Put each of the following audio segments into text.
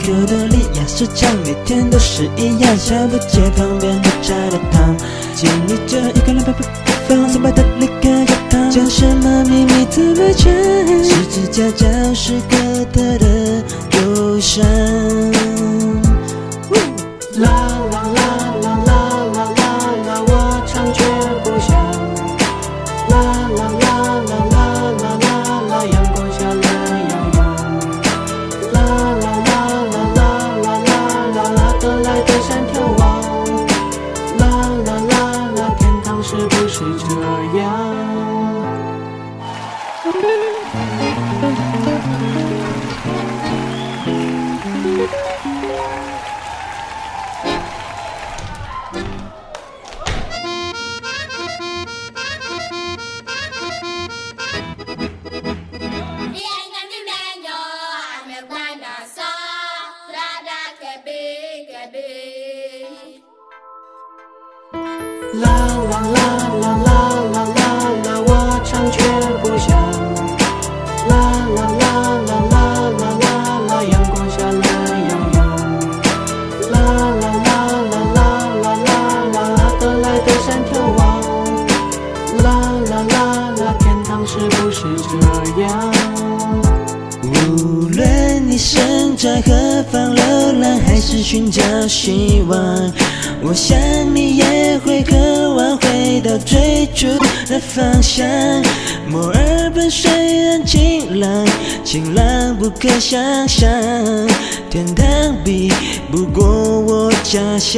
Q 的力压市场，每天都是一样，小不街旁边的炸的汤，经历着一个人不放松摆的离开教堂，讲什么秘密怎么讲？十字架就是哥特的忧伤。 啦啦啦啦啦啦啦啦，我唱却不响。啦啦啦啦啦啦啦啦，阳光下懒洋洋。啦啦啦啦啦啦啦啦啦，得来的山眺望。啦啦啦啦，天堂是不是这样？啦啦啦啦啦啦啦啦，我唱却不响。啦啦啦啦啦啦啦啦，阳光下懒洋洋。啦啦啦啦啦啦啦啦，得来的山眺望。啦啦啦啦，天堂是不是这样？ 无论你身在何方流浪，还是寻找希望，我想你也会渴望回到最初的方向。墨尔本虽然晴朗，晴朗不可想象，天堂比不过我家乡。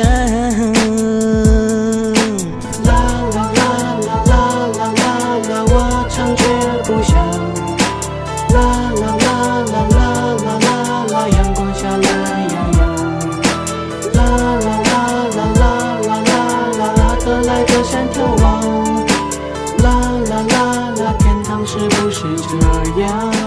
啦啦啦啦啦啦啦啦，我唱却不响。啦啦啦啦啦啦啦啦，阳光下懒洋洋。啦啦啦啦啦啦啦啦啦，得来的山眺望。啦啦啦啦，天堂是不是这样？